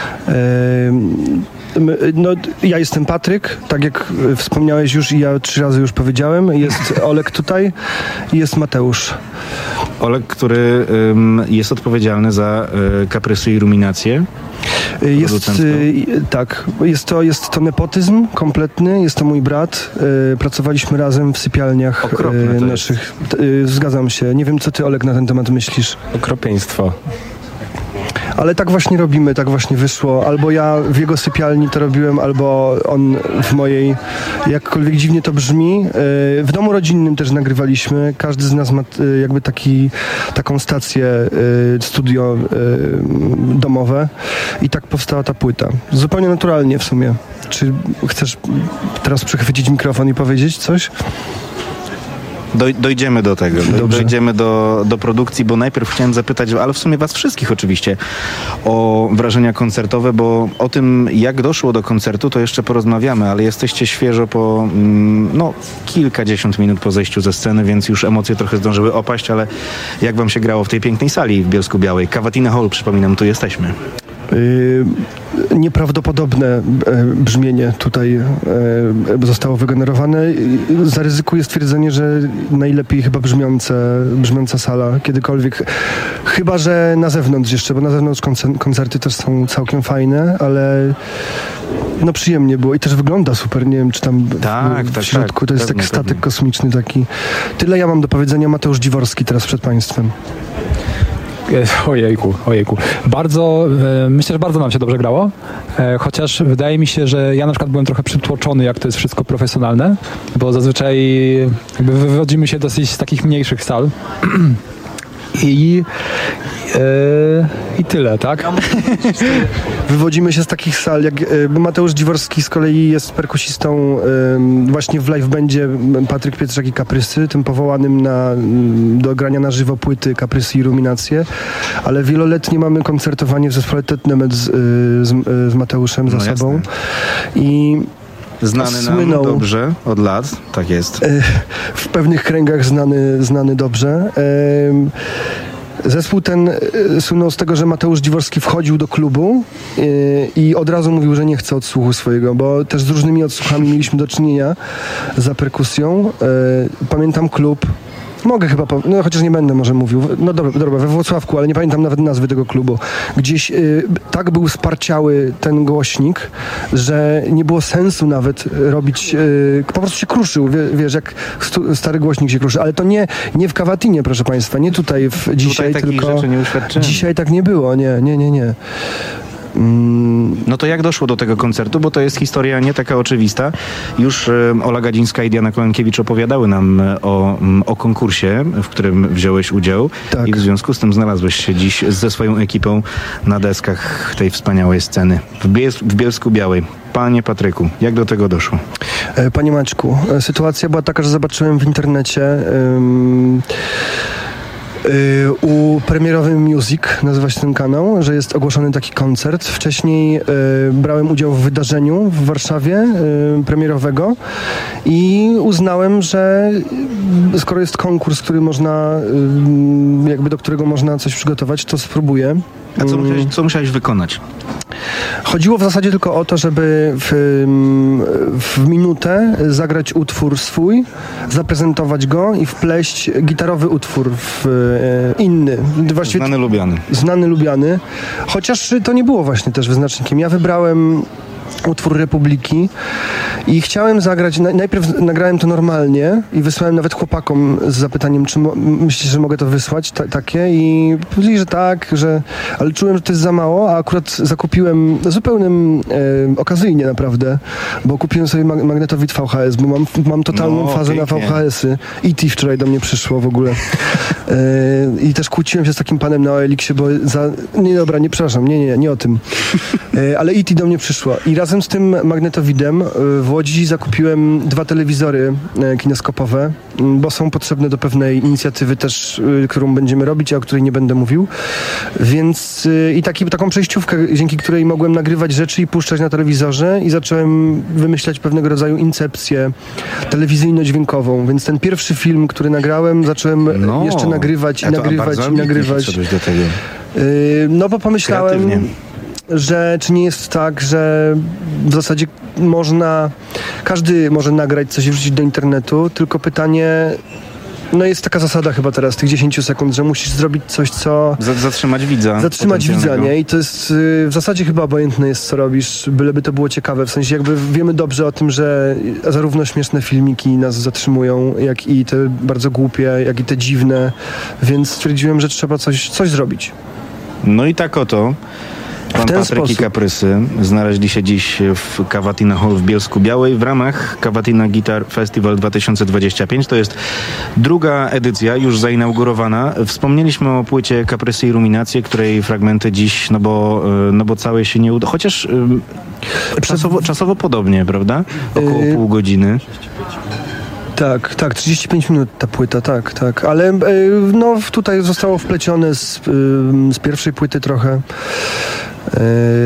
Yy, no, ja jestem Patryk, tak jak wspomniałeś już i ja trzy razy już powiedziałem. Jest Olek tutaj i jest Mateusz. Olek, który ym, jest odpowiedzialny za y, kaprysy i ruminację. Jest, y, tak, jest to, jest to nepotyzm kompletny, jest to mój brat. Y, pracowaliśmy razem w sypialniach y, naszych. Y, zgadzam się. Nie wiem, co ty, Olek, na ten temat myślisz. Okropieństwo. Ale tak właśnie robimy, tak właśnie wyszło. Albo ja w jego sypialni to robiłem, albo on w mojej. Jakkolwiek dziwnie to brzmi. W domu rodzinnym też nagrywaliśmy. Każdy z nas ma jakby taki, taką stację, studio domowe. I tak powstała ta płyta. Zupełnie naturalnie w sumie. Czy chcesz teraz przechwycić mikrofon i powiedzieć coś? Doj, dojdziemy do tego, Dobrze. dojdziemy do, do produkcji, bo najpierw chciałem zapytać, ale w sumie was wszystkich oczywiście, o wrażenia koncertowe, bo o tym, jak doszło do koncertu, to jeszcze porozmawiamy, ale jesteście świeżo po no, kilkadziesiąt minut po zejściu ze sceny, więc już emocje trochę zdążyły opaść, ale jak wam się grało w tej pięknej sali w Bielsku-Białej? Cavatina Hall, przypominam, tu jesteśmy. Yy, nieprawdopodobne e, brzmienie tutaj e, zostało wygenerowane. Zaryzykuję stwierdzenie, że najlepiej chyba brzmiące, brzmiąca sala kiedykolwiek. Chyba że na zewnątrz jeszcze, bo na zewnątrz koncer- koncerty też są całkiem fajne, ale no przyjemnie było i też wygląda super. Nie wiem, czy tam tak, w, w tak, środku tak, to jest pewnie, taki statek pewnie. kosmiczny taki. Tyle ja mam do powiedzenia. Mateusz Dziworski teraz przed państwem. Ojejku, ojejku. Bardzo, e, myślę, że bardzo nam się dobrze grało, e, chociaż wydaje mi się, że ja na przykład byłem trochę przytłoczony, jak to jest wszystko profesjonalne, bo zazwyczaj jakby wywodzimy się dosyć z takich mniejszych sal. I, yy, i tyle, tak? Wywodzimy się z takich sal, jak bo Mateusz Dziworski z kolei jest perkusistą właśnie w live bandzie Patryk Pietrzak i Kaprysy, tym powołanym na, do grania na żywo płyty Kaprysy i Ruminacje, ale wieloletnie mamy koncertowanie w zespole Tetnemet z, z, z Mateuszem za no sobą. I znany nam dobrze od lat, tak jest. W pewnych kręgach znany, znany dobrze. Zespół ten słynął z tego, że Mateusz Dziworski wchodził do klubu i od razu mówił, że nie chce odsłuchu swojego, bo też z różnymi odsłuchami mieliśmy do czynienia za perkusją. Pamiętam klub, mogę chyba, no chociaż nie będę może mówił, no dobra, dobra, we Włocławku, ale nie pamiętam nawet nazwy tego klubu. Gdzieś y, tak był sparciały ten głośnik, że nie było sensu nawet robić, y, po prostu się kruszył, wie, wiesz, jak stu, stary głośnik się kruszy, ale to nie, nie w Kawatinie, proszę państwa, nie tutaj w, dzisiaj, tutaj tylko rzeczy nie uświadczymy. Dzisiaj tak nie było, nie, nie, nie, nie. No to jak doszło do tego koncertu, bo to jest historia nie taka oczywista. Już Ola Gadzińska i Diana Kołękiewicz opowiadały nam o, o konkursie, w którym wziąłeś udział tak. I w związku z tym znalazłeś się dziś ze swoją ekipą na deskach tej wspaniałej sceny w, Biels- w Bielsku Białej. Panie Patryku, jak do tego doszło? Panie Maćku, sytuacja była taka, że zobaczyłem w internecie um, u Premierowy Music, nazywa się ten kanał, że jest ogłoszony taki koncert. Wcześniej y, brałem udział w wydarzeniu w Warszawie y, premierowego i uznałem, że skoro jest konkurs, który można, y, jakby do którego można coś przygotować, to spróbuję. A co musiałeś, co musiałeś wykonać? Chodziło w zasadzie tylko o to, żeby w, w minutę zagrać utwór swój, zaprezentować go i wpleść gitarowy utwór w inny. Właściwie znany, lubiany. Znany, lubiany. Chociaż to nie było właśnie też wyznacznikiem. Ja wybrałem utwór Republiki i chciałem zagrać, najpierw nagrałem to normalnie i wysłałem nawet chłopakom z zapytaniem, czy mo- myślisz, że mogę to wysłać, ta- takie i powiedzieli, że tak, że, ale czułem, że to jest za mało, a akurat zakupiłem zupełnym e, okazyjnie naprawdę, bo kupiłem sobie mag- magnetowid V H S, bo mam, mam totalną no, fazę pięknie. na V H S-y. E T wczoraj do mnie przyszło w ogóle. E, I też kłóciłem się z takim panem na O L X-ie, bo za... Nie, dobra, nie, przepraszam, nie, nie, nie o tym. E, ale E T do mnie przyszło i razem z tym magnetowidem w Łodzi zakupiłem dwa telewizory kineskopowe, bo są potrzebne do pewnej inicjatywy też, którą będziemy robić, a o której nie będę mówił. Więc i taki, taką przejściówkę, dzięki której mogłem nagrywać rzeczy i puszczać na telewizorze i zacząłem wymyślać pewnego rodzaju incepcję telewizyjno-dźwiękową. Więc ten pierwszy film, który nagrałem, zacząłem no, jeszcze nagrywać i nagrywać i nagrywać. Do tego. Yy, no bo pomyślałem... Kreatywnie. Że czy nie jest tak, że w zasadzie można, każdy może nagrać coś i wrzucić do internetu, tylko pytanie, no jest taka zasada chyba teraz, tych dziesięć sekund, że musisz zrobić coś, co... Zatrzymać widza. Zatrzymać widza, nie? I to jest w zasadzie chyba obojętne jest, co robisz, byleby to było ciekawe. W sensie jakby wiemy dobrze o tym, że zarówno śmieszne filmiki nas zatrzymują, jak i te bardzo głupie, jak i te dziwne, więc stwierdziłem, że trzeba coś, coś zrobić. No i tak oto pan Patryk sposób. i Kaprysy znaleźli się dziś w Cavatina Hall w Bielsku Białej w ramach Cavatina Guitar Festival dwa tysiące dwadzieścia pięć. To jest druga edycja, już zainaugurowana. Wspomnieliśmy o płycie Kaprysy i Ruminacje, której fragmenty dziś, no bo, no bo całe się nie uda. Chociaż yy, czasowo, czasowo podobnie, prawda? Około yy... pół godziny. Tak, tak, trzydzieści pięć minut ta płyta, tak, tak, ale yy, no tutaj zostało wplecione z, yy, z pierwszej płyty trochę. Yy,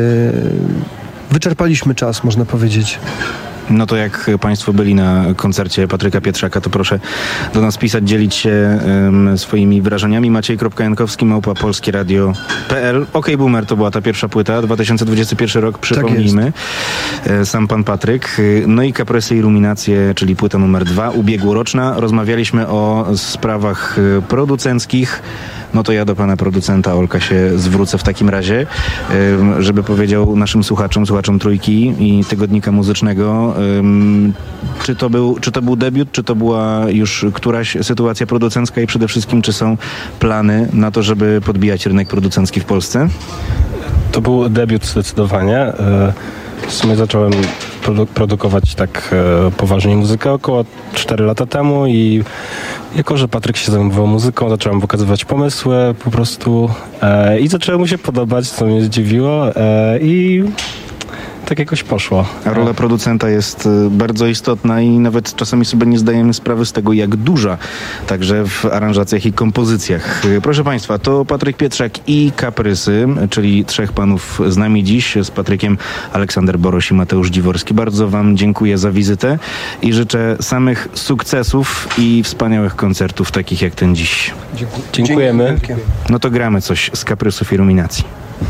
wyczerpaliśmy czas, można powiedzieć. No to jak Państwo byli na koncercie Patryka Pietrzaka, to proszę do nas pisać, dzielić się um, swoimi wrażeniami. Maciej Jankowski, małpa polskie radio kropka p l. OK Boomer to była ta pierwsza płyta, dwa tysiące dwudziesty pierwszy rok, przypomnijmy. Tak Sam pan Patryk. No i Kaprysy i Ruminacje, czyli płyta numer dwa, ubiegłoroczna. Rozmawialiśmy o sprawach producenckich. No to ja do pana producenta Olka się zwrócę w takim razie, żeby powiedział naszym słuchaczom, słuchaczom Trójki i Tygodnika Muzycznego, czy to był, czy to był debiut, czy to była już któraś sytuacja producencka i przede wszystkim, czy są plany na to, żeby podbijać rynek producencki w Polsce? To był debiut zdecydowanie. W sumie zacząłem produ- produkować tak e, poważnie muzykę około cztery lata temu i jako, że Patryk się zajmował muzyką, zacząłem pokazywać pomysły po prostu e, i zaczęło mu się podobać, co mnie zdziwiło e, i tak jakoś poszło. A rola producenta jest bardzo istotna i nawet czasami sobie nie zdajemy sprawy z tego, jak duża, także w aranżacjach i kompozycjach. Proszę Państwa, to Patryk Pietrzak i Kaprysy, czyli trzech panów z nami dziś, z Patrykiem, Aleksander Boroś i Mateusz Dziworski. Bardzo Wam dziękuję za wizytę i życzę samych sukcesów i wspaniałych koncertów, takich jak ten dziś. Dziękuję. Dziękujemy. No to gramy coś z Kaprysów i Ruminacji.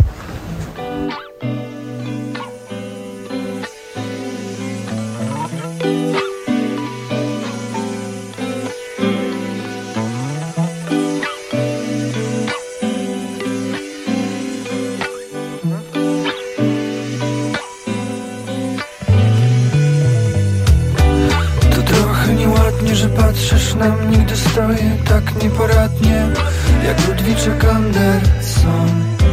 Że patrzysz na mnie, gdy stoję tak nieporadnie, jak Ludwiczek Anderson.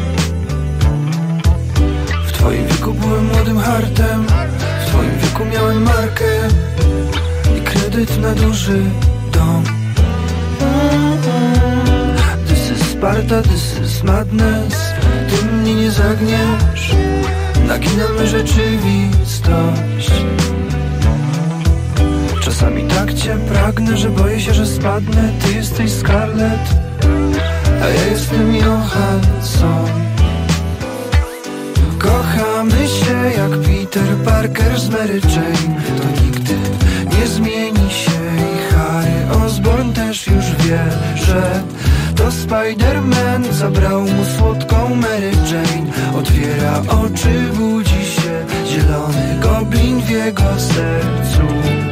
W twoim wieku byłem młodym hartem, w twoim wieku miałem markę i kredyt na duży dom. This is Sparta, this is madness, ty mnie nie zagniesz, naginamy rzeczywistość. Czasami tak cię pragnę, że boję się, że spadnę. Ty jesteś Scarlett, a ja jestem Johansson. Kochamy się jak Peter Parker z Mary Jane. To nigdy nie zmieni się i Harry Osborn też już wie, że to Spider-Man zabrał mu słodką Mary Jane. Otwiera oczy, budzi się zielony goblin w jego sercu.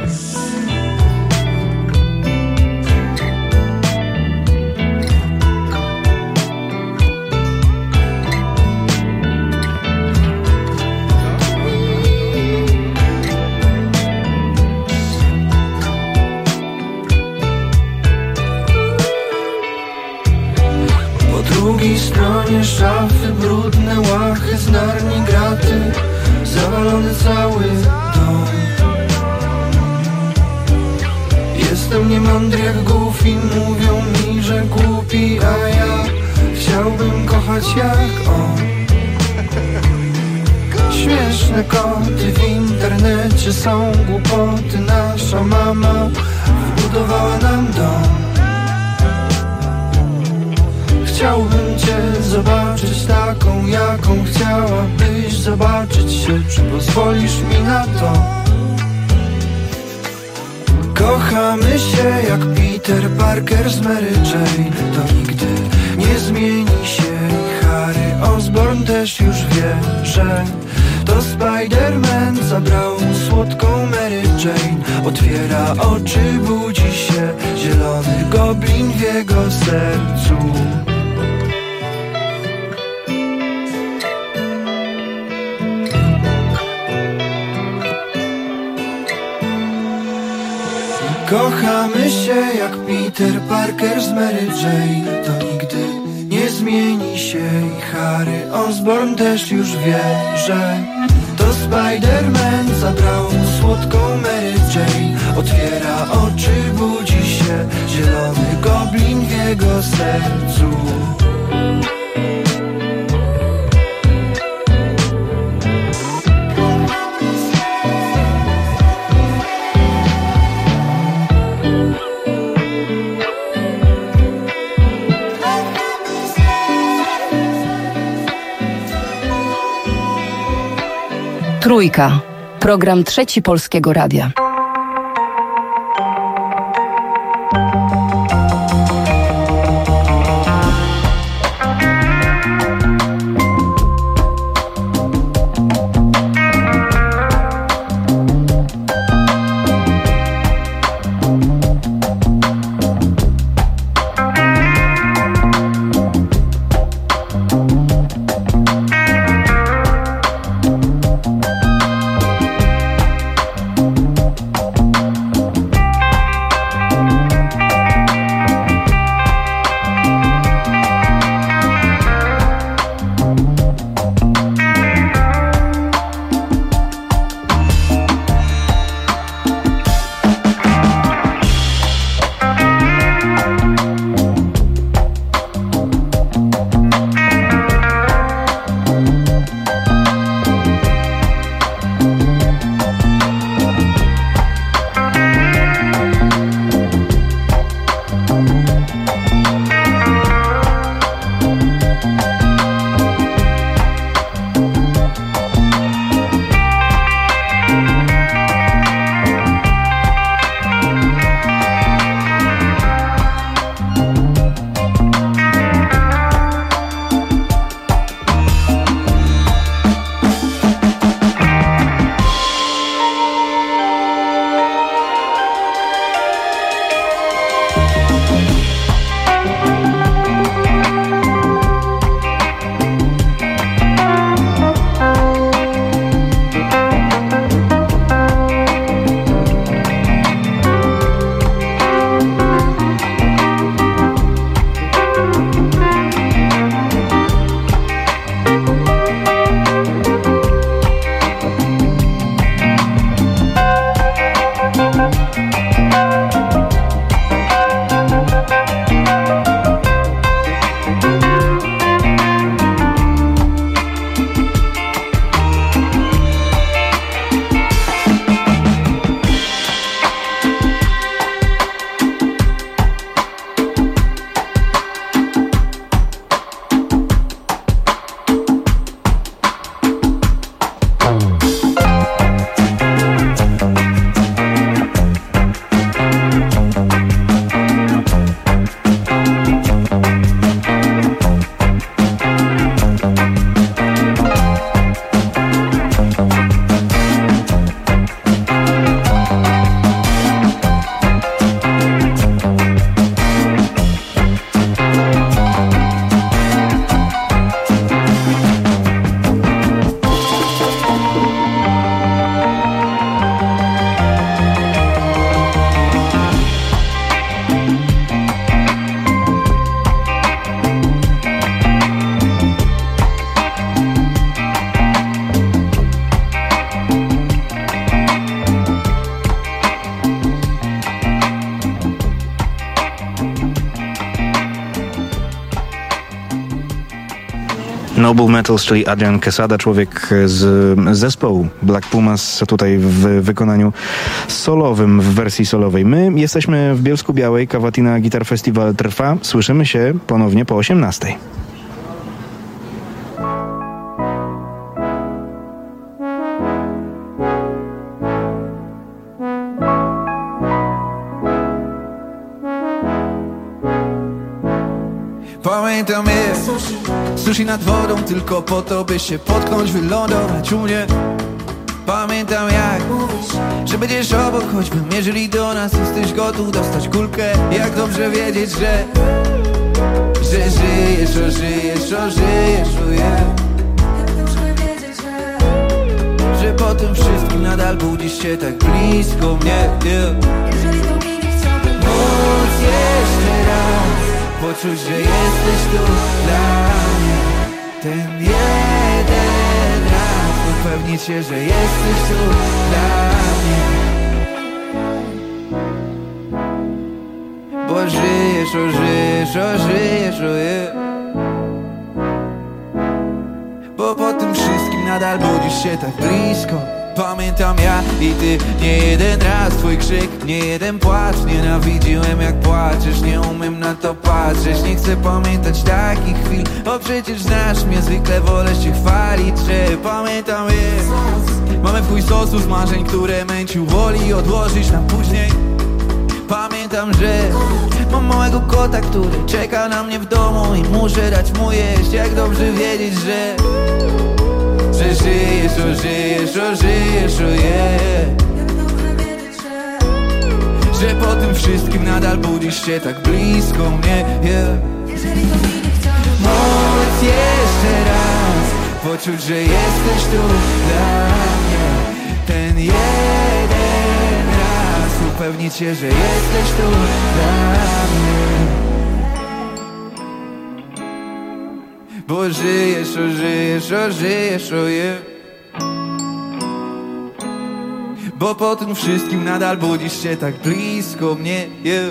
Po drugiej stronie szafy brudne łachy z Narni graty, zawalony cały dom. Jestem niemądry jak Goofy, mówią mi, że głupi, a ja chciałbym kochać jak on. Śmieszne koty w internecie są głupoty, nasza mama wbudowała nam dom. Chciałbym cię zobaczyć taką, jaką chciałabyś zobaczyć się. Czy pozwolisz mi na to? Kochamy się jak Peter Parker z Mary Jane. To nigdy nie zmieni się i Harry Osborn też już wie, że to Spider-Man zabrał mu słodką Mary Jane. Otwiera oczy, budzi się zielony goblin w jego sercu. Kochamy się jak Peter Parker z Mary Jane. To nigdy nie zmieni się i Harry Osborn też już wie, że to Spider-Man zabrał mu słodką Mary Jane. Otwiera oczy, budzi się zielony goblin w jego sercu. Trójka. Program Trzeci Polskiego Radia. Noble Metals, czyli Adrian Quesada, człowiek z zespołu Black Pumas, tutaj w wykonaniu solowym, w wersji solowej. My jesteśmy w Bielsku Białej, Cavatina Guitar Festival trwa. Słyszymy się ponownie po osiemnastej. Pamiętam je, sushi nad wodą, tylko po to, by się potknąć, wylądować u mnie. Pamiętam jak że będziesz obok, choćbym jeżeli do nas jesteś gotów dostać kulkę. Jak dobrze wiedzieć, że że żyjesz, o żyjesz, o żyjesz, o yeah. Że po tym wszystkim nadal budzisz się tak blisko mnie, yeah. Móc jeszcze raz poczuć, że jesteś tu dla mnie. Ten jeden raz upewnić się, że jesteś tu dla mnie. Bo żyjesz, o żyjesz, o żyjesz, o yeah. Bo po tym wszystkim nadal budzisz się tak blisko. Pamiętam ja i ty, nie jeden raz twój krzyk, nie jeden płacz. Nienawidziłem jak płaczesz, nie umiem na to patrzeć. Nie chcę pamiętać takich chwil, bo przecież znasz mnie. Zwykle wolę się chwalić, że pamiętam je. Mamy w chuj sosu z marzeń, które męcił woli odłożyć na później. Pamiętam, że mam małego kota, który czeka na mnie w domu i muszę dać mu jeść. Jak dobrze wiedzieć, że że żyjesz, o żyjesz, o żyjesz, o yeah. Że po tym wszystkim nadal budzisz się tak blisko mnie, yeah. Móc jeszcze raz poczuć, że jesteś tu dla mnie. Ten jeden raz upewnić się, że jesteś tu dla mnie. Bo żyjesz, o żyjesz, o żyjesz, o yeah. Bo po tym wszystkim nadal budzisz się tak blisko mnie, yeah.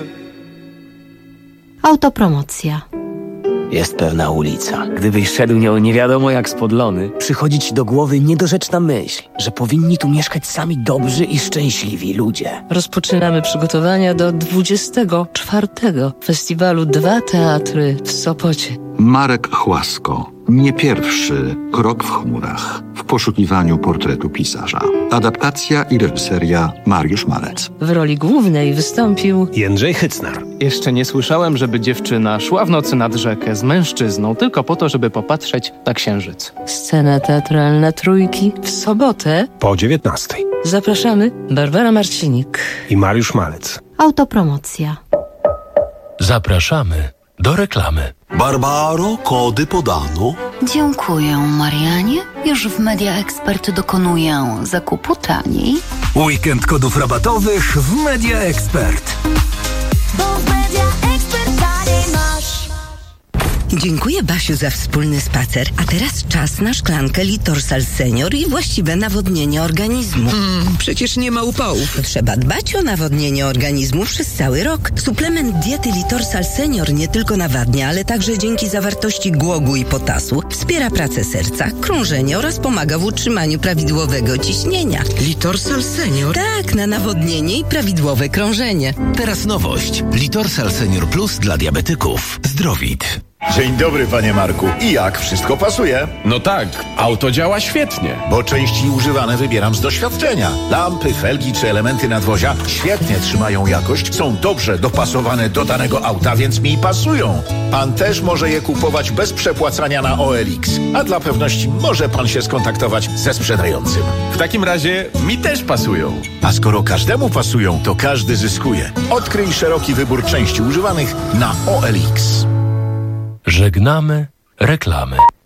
Autopromocja. Jest pewna ulica. Gdybyś szedł nią nie wiadomo jak spodlony, przychodzi ci do głowy niedorzeczna myśl, że powinni tu mieszkać sami dobrzy i szczęśliwi ludzie. Rozpoczynamy przygotowania do dwudziestego czwartego festiwalu Dwa Teatry w Sopocie. Marek Chłasko. Nie pierwszy krok w chmurach w poszukiwaniu portretu pisarza. Adaptacja i reżyseria Mariusz Malec. W roli głównej wystąpił Jędrzej Hycnar. Jeszcze nie słyszałem, żeby dziewczyna szła w nocy nad rzekę z mężczyzną tylko po to, żeby popatrzeć na księżyc. Scena teatralna Trójki w sobotę po dziewiętnastej. Zapraszamy Barbara Marcinik i Mariusz Malec. Autopromocja. Zapraszamy do reklamy. Barbaro, kody podano. Dziękuję, Marianie. Już w Media Expert dokonuję zakupu taniej. Weekend kodów rabatowych w Media Expert. Bo w Media Expert taniej masz. Dziękuję, Basiu, za wspólny spacer. A teraz czas na szklankę Litorsal Senior i właściwe nawodnienie organizmu. Mm, przecież nie ma upałów. Trzeba dbać o nawodnienie organizmu przez cały rok. Suplement diety Litorsal Senior nie tylko nawadnia, ale także dzięki zawartości głogu i potasu wspiera pracę serca, krążenie oraz pomaga w utrzymaniu prawidłowego ciśnienia. Litorsal Senior? Tak, na nawodnienie i prawidłowe krążenie. Teraz nowość. Litorsal Senior Plus dla diabetyków. Zdrowit. Dzień dobry, panie Marku. I jak? Wszystko pasuje? No tak, auto działa świetnie. Bo części używane wybieram z doświadczenia. Lampy, felgi czy elementy nadwozia świetnie trzymają jakość, są dobrze dopasowane do danego auta, więc mi pasują. Pan też może je kupować bez przepłacania na O L X. A dla pewności może pan się skontaktować ze sprzedającym. W takim razie mi też pasują. A skoro każdemu pasują, to każdy zyskuje. Odkryj szeroki wybór części używanych na O L X. Żegnamy reklamy.